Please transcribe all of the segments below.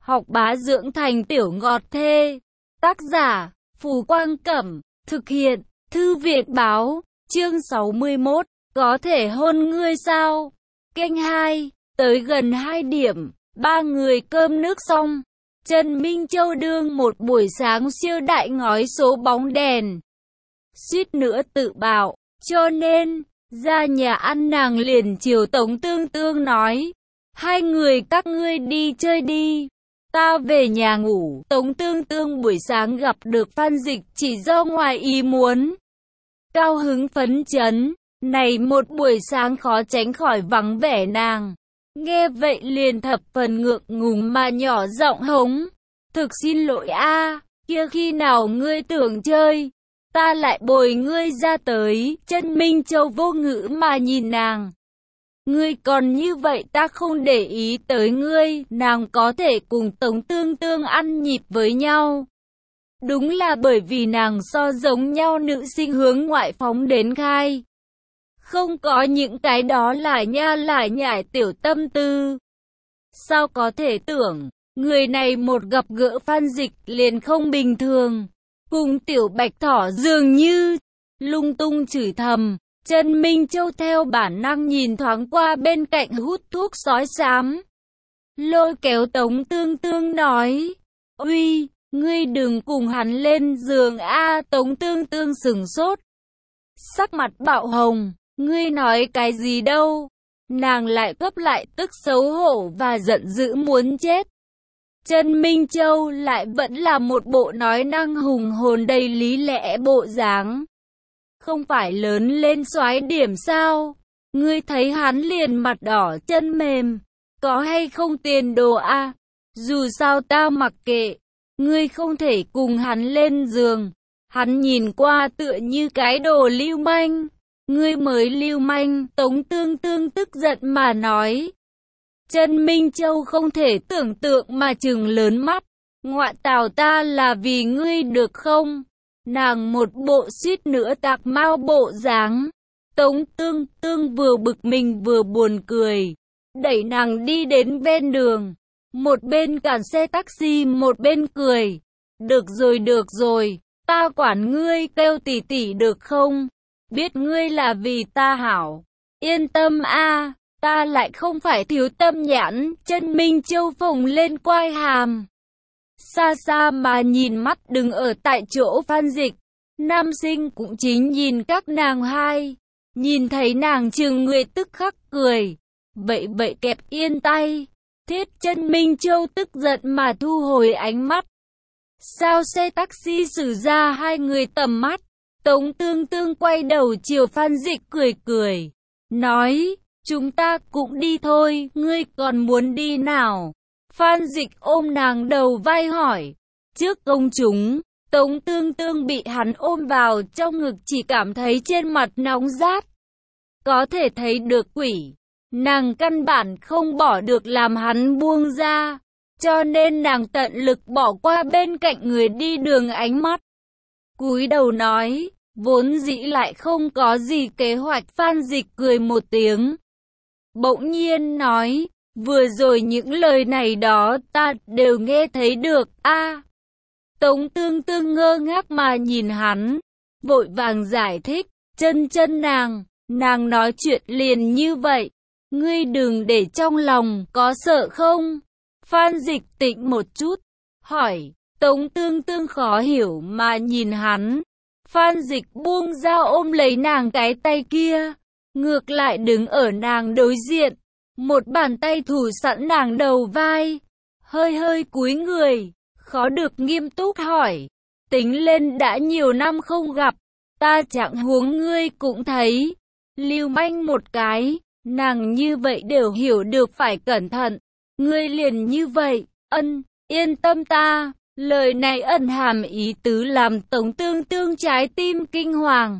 học bá dưỡng thành tiểu ngọt thê. Tác giả, Phù Quang Cẩm, thực hiện, Thư viện Báo, chương 61, có thể hôn ngươi sao? Kênh 2, tới gần 2 điểm, ba người cơm nước xong. Trần Minh Châu đương một buổi sáng siêu đại ngói số bóng đèn. Suýt nữa tự bạo, cho nên, ra nhà ăn nàng liền chiều Tống Tương Tương nói. Hai người các ngươi đi chơi đi. Ta về nhà ngủ. Tống Tương Tương buổi sáng gặp được Phan Dịch chỉ do ngoài ý muốn. Cao hứng phấn chấn. Này một buổi sáng khó tránh khỏi vắng vẻ nàng. Nghe vậy liền thập phần ngượng ngùng mà nhỏ giọng hống. Thực xin lỗi a, kia khi nào ngươi tưởng chơi, ta lại bồi ngươi ra tới. Trần Minh Châu vô ngữ mà nhìn nàng. Ngươi còn như vậy ta không để ý tới ngươi, nàng có thể cùng Tống Tương Tương ăn nhịp với nhau. Đúng là bởi vì nàng so giống nhau nữ sinh hướng ngoại phóng đến khai. Không có những cái đó lải nha lải nhải tiểu tâm tư. Sao có thể tưởng, người này một gặp gỡ Phan Dịch liền không bình thường. Cùng tiểu bạch thỏ dường như, lung tung chửi thầm. Trần Minh Châu theo bản năng nhìn thoáng qua bên cạnh hút thuốc sói xám. Lôi kéo Tống Tương Tương nói. Uy, ngươi đừng cùng hắn lên giường a. Tống Tương Tương sừng sốt. Sắc mặt bạo hồng. Ngươi nói cái gì đâu? Nàng lại gấp lại tức xấu hổ và giận dữ muốn chết. Trần Minh Châu lại vẫn là một bộ nói năng hùng hồn đầy lý lẽ bộ dáng. Không phải lớn lên soái điểm sao? Ngươi thấy hắn liền mặt đỏ chân mềm. Có hay không tiền đồ a? Dù sao ta mặc kệ. Ngươi không thể cùng hắn lên giường. Hắn nhìn qua tựa như cái đồ lưu manh. Ngươi mới lưu manh. Tống Tương Tương tức giận mà nói. Trần Minh Châu không thể tưởng tượng mà trừng lớn mắt. Ngoại tào ta là vì ngươi được không? Nàng một bộ suýt nữa tạc mau bộ dáng. Tống Tương Tương vừa bực mình vừa buồn cười. Đẩy nàng đi đến bên đường. Một bên cản xe taxi một bên cười. Được rồi, ta quản ngươi kêu tỷ tỷ được không? Biết ngươi là vì ta hảo. Yên tâm a, ta lại không phải thiếu tâm nhãn. Trần Minh Châu phồng lên quai hàm. Xa xa mà nhìn mắt đứng ở tại chỗ Phan Dịch. Nam sinh cũng chính nhìn các nàng hai. Nhìn thấy nàng chừng người tức khắc cười. Vậy kẹp yên tay. Thiết. Trần Minh Châu tức giận mà thu hồi ánh mắt. Sao xe taxi xử ra hai người tầm mắt. Tống Tương Tương quay đầu chiều Phan Dịch cười. Nói, chúng ta cũng đi thôi, ngươi còn muốn đi nào? Phan Dịch ôm nàng đầu vai hỏi. Trước công chúng, Tống Tương Tương bị hắn ôm vào trong ngực chỉ cảm thấy trên mặt nóng rát. Có thể thấy được quỷ. Nàng căn bản không bỏ được làm hắn buông ra. Cho nên nàng tận lực bỏ qua bên cạnh người đi đường ánh mắt. Cúi đầu nói, vốn dĩ lại không có gì kế hoạch. Phan Dịch cười một tiếng. Bỗng nhiên nói, vừa rồi những lời này đó ta đều nghe thấy được a. Tống Tương Tương ngơ ngác mà nhìn hắn, vội vàng giải thích, chân nàng nói chuyện liền như vậy, ngươi đừng để trong lòng, có sợ không? Phan Dịch tĩnh một chút, hỏi. Tống Tương Tương khó hiểu mà nhìn hắn. Phan Dịch buông ra ôm lấy nàng cái tay kia, ngược lại đứng ở nàng đối diện, một bàn tay thủ sẵn nàng đầu vai, hơi cúi người, khó được nghiêm túc hỏi. Tính lên đã nhiều năm không gặp, ta chẳng huống ngươi cũng thấy, lưu manh một cái, nàng như vậy đều hiểu được phải cẩn thận, ngươi liền như vậy, yên tâm ta. Lời này ẩn hàm ý tứ làm Tống Tương Tương trái tim kinh hoàng.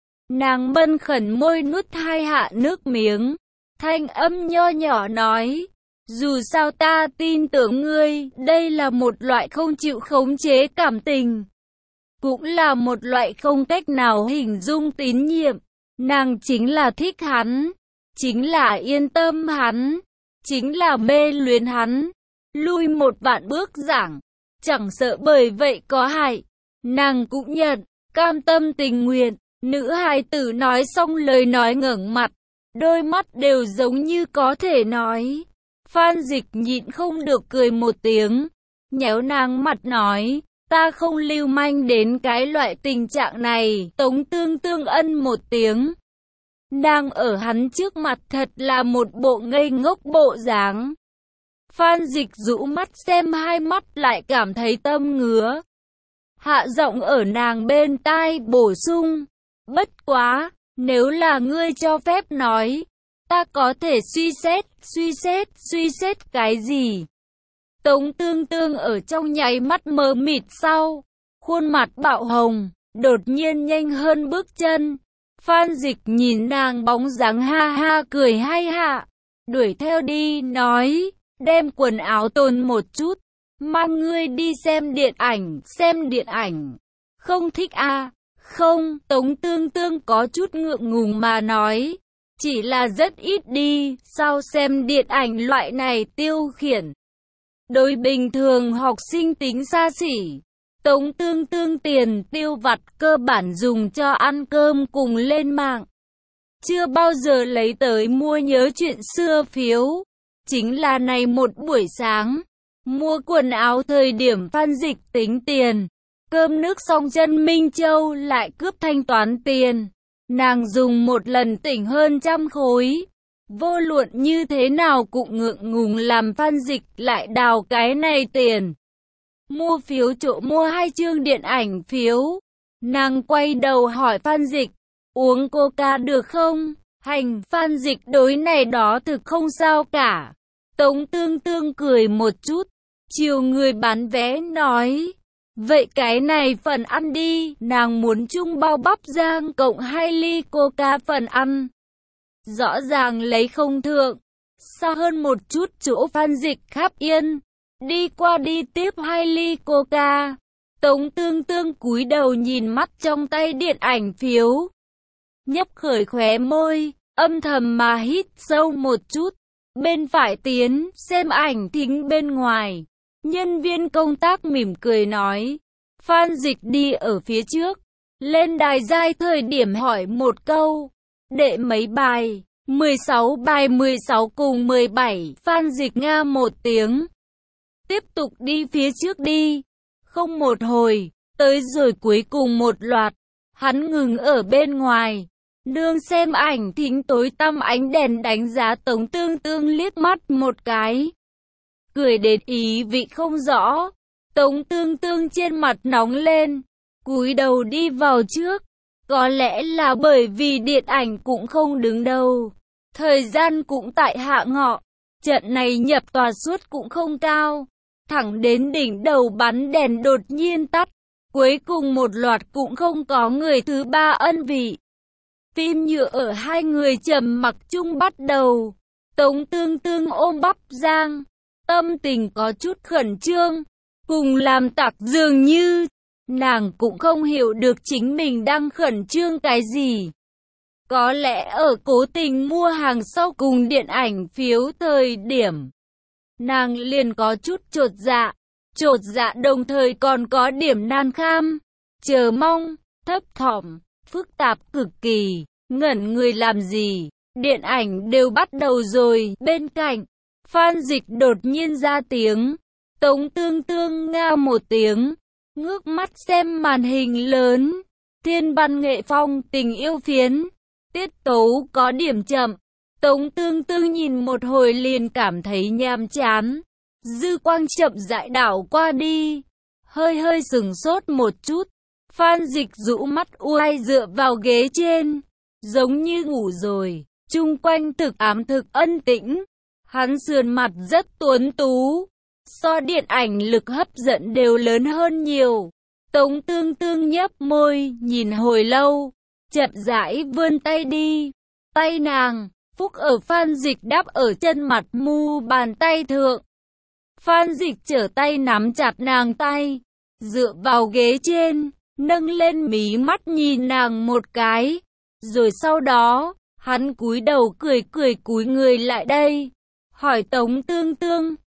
Nàng mân khẩn môi nuốt hai hạ nước miếng, thanh âm nho nhỏ nói, dù sao ta tin tưởng ngươi, đây là một loại không chịu khống chế cảm tình. Cũng là một loại không cách nào hình dung tín nhiệm. Nàng chính là thích hắn, chính là yên tâm hắn, chính là mê luyến hắn. lui một vạn bước giảng, chẳng sợ bởi vậy có hại. Nàng cũng nhận, cam tâm tình nguyện. Nữ hài tử nói xong lời nói ngẩng mặt, đôi mắt đều giống như có thể nói. Phan Dịch nhịn không được cười một tiếng, nhéo nàng mặt nói, ta không lưu manh đến cái loại tình trạng này. Tống Tương Tương ân một tiếng. Nàng ở hắn trước mặt thật là một bộ ngây ngốc bộ dáng. Phan Dịch rũ mắt xem hai mắt lại cảm thấy tâm ngứa. Hạ giọng ở nàng bên tai bổ sung, bất quá, nếu là ngươi cho phép nói, ta có thể suy xét cái gì? Tống Tương Tương ở trong nháy mắt mờ mịt sau, khuôn mặt bạo hồng, đột nhiên nhanh hơn bước chân. Phan Dịch nhìn nàng bóng dáng ha ha cười hay hạ, đuổi theo đi nói, đem quần áo tồn một chút, mang ngươi đi xem điện ảnh. Không thích à? Không, Tống Tương Tương có chút ngượng ngùng mà nói, chỉ là rất ít đi, sao xem điện ảnh loại này tiêu khiển. Đối bình thường học sinh tính xa xỉ, Tống Tương Tương tiền tiêu vặt cơ bản dùng cho ăn cơm cùng lên mạng. Chưa bao giờ lấy tới mua nhớ chuyện xưa phiếu. Chính là này một buổi sáng, mua quần áo thời điểm Phan Dịch tính tiền. Cơm nước xong chân Minh Châu lại cướp thanh toán tiền. Nàng dùng một lần tỉnh hơn 100 khối. Vô luận như thế nào cũng ngượng ngùng làm Phan Dịch lại đào cái này tiền. Mua phiếu chỗ mua 2 chương điện ảnh phiếu. Nàng quay đầu hỏi Phan Dịch, uống coca được không? Hành, Phan Dịch đối này đó thực không sao cả. Tống Tương Tương cười một chút, chiều người bán vé nói, vậy cái này phần ăn đi, nàng muốn chung bao bắp rang cộng 2 ly coca phần ăn. Rõ ràng lấy không thượng, xa hơn một chút chỗ Phan Dịch khắp yên, đi qua đi tiếp 2 ly coca. Tống Tương Tương cúi đầu nhìn mắt trong tay điện ảnh phiếu, nhấp khởi khóe môi, âm thầm mà hít sâu một chút. Bên phải tiến, xem ảnh thính bên ngoài. Nhân viên công tác mỉm cười nói. Phan Dịch đi ở phía trước. Lên đài giai thời điểm hỏi một câu. Đệ mấy bài? 16 bài 16 cùng 17. Phan Dịch nga một tiếng. Tiếp tục đi phía trước đi. Không một hồi, tới rồi cuối cùng một loạt. Hắn ngừng ở bên ngoài. Nương xem ảnh thính tối tăm ánh đèn đánh giá Tống Tương Tương liếc mắt một cái. Cười đến ý vị không rõ. Tống Tương Tương trên mặt nóng lên, cúi đầu đi vào trước. Có lẽ là bởi vì điện ảnh cũng không đứng đâu. Thời gian cũng tại hạ ngọ. Trận này nhập tòa suất cũng không cao. Thẳng đến đỉnh đầu bắn đèn đột nhiên tắt. Cuối cùng một loạt cũng không có người thứ ba ân vị. Phim nhựa ở hai người trầm mặc chung bắt đầu. Tống Tương Tương ôm bắp rang, tâm tình có chút khẩn trương, cùng làm tặc dường như. Nàng cũng không hiểu được chính mình đang khẩn trương cái gì. Có lẽ ở cố tình mua hàng sau cùng điện ảnh phiếu thời điểm, nàng liền có chút chột dạ đồng thời còn có điểm nan kham, chờ mong, thấp thỏm, phức tạp cực kỳ. Ngẩn người làm gì? Điện ảnh đều bắt đầu rồi. Bên cạnh, Phan Dịch đột nhiên ra tiếng. Tống Tương Tương nga một tiếng, ngước mắt xem màn hình lớn. Thiên văn nghệ phong tình yêu phiến. Tiết tấu có điểm chậm. Tống Tương Tương nhìn một hồi liền cảm thấy nhàm chán. Dư quang chậm rãi đảo qua đi. Hơi sừng sốt một chút. Phan Dịch rũ mắt uai dựa vào ghế trên. Giống như ngủ rồi, chung quanh thực ám thực ân tĩnh. Hắn sườn mặt rất tuấn tú, so điện ảnh lực hấp dẫn đều lớn hơn nhiều. Tống Tương Tương nhấp môi, nhìn hồi lâu, chậm rãi vươn tay đi. Tay nàng, phúc ở Phan Dịch đắp ở chân mặt mu bàn tay thượng. Phan Dịch trở tay nắm chặt nàng tay, dựa vào ghế trên, nâng lên mí mắt nhìn nàng một cái. Rồi sau đó, hắn cúi đầu cười cúi người lại đây, hỏi Tống Tương Tương,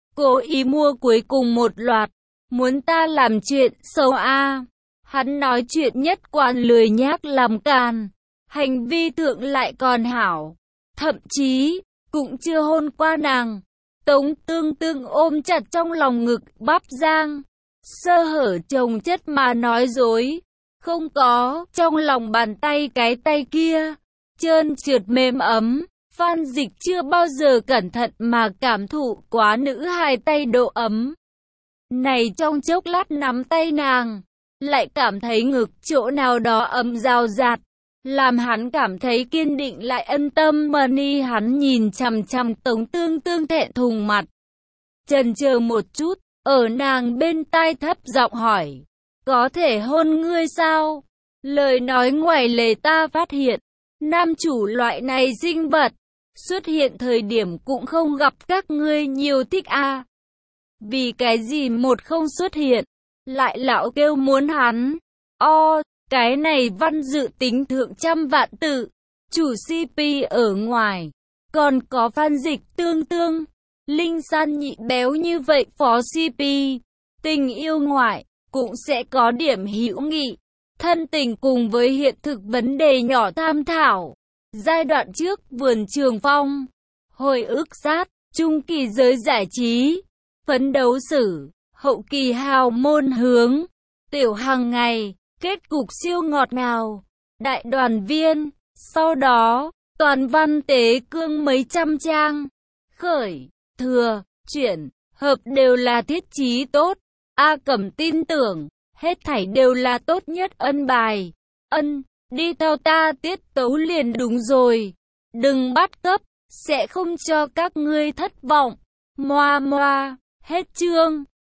Cố ý mua cuối cùng một loạt. Muốn ta làm chuyện xấu à? Hắn nói chuyện nhất quán lười nhác làm càn. Hành vi thượng lại còn hảo. Thậm chí, cũng chưa hôn qua nàng. Tống Tương Tương ôm chặt trong lòng ngực bắp giang. Sơ hở chồng chất mà nói dối. Không có, trong lòng bàn tay cái tay kia. Trơn trượt mềm ấm. Phan Dịch chưa bao giờ cẩn thận mà cảm thụ quá nữ hài tay độ ấm. Này trong chốc lát nắm tay nàng. Lại cảm thấy ngực chỗ nào đó ấm rào rạt. Làm hắn cảm thấy kiên định lại ân tâm mà ni hắn nhìn chằm chằm Tống Tương Tương thẹn thùng mặt. Chần chờ một chút, ở nàng bên tai thấp giọng hỏi. Có thể hôn ngươi sao? Lời nói ngoài lề ta phát hiện. Nam chủ loại này sinh vật. Xuất hiện thời điểm cũng không gặp các ngươi nhiều thích à. Vì cái gì một không xuất hiện. Lại lão kêu muốn hắn. Cái này văn dự tính thượng trăm vạn tự. Chủ CP ở ngoài. Còn có Phan Dịch Tương Tương. Linh San nhị béo như vậy phó CP. Tình yêu ngoại. Cũng sẽ có điểm hữu nghị. Thân tình cùng với hiện thực vấn đề nhỏ tham thảo. Giai đoạn trước vườn trường phong. Hồi ức sát. Trung kỳ giới giải trí. Phấn đấu sử. Hậu kỳ hào môn hướng. Tiểu hàng ngày. Kết cục siêu ngọt ngào. Đại đoàn viên. Sau đó, toàn văn tế cương mấy trăm trang. Khởi, thừa, chuyển, hợp đều là thiết chí tốt. A Cẩm tin tưởng, hết thảy đều là tốt nhất ân bài. Đi theo ta tiết tấu liền đúng rồi. Đừng bắt cấp, sẽ không cho các ngươi thất vọng. Moa, hết chương.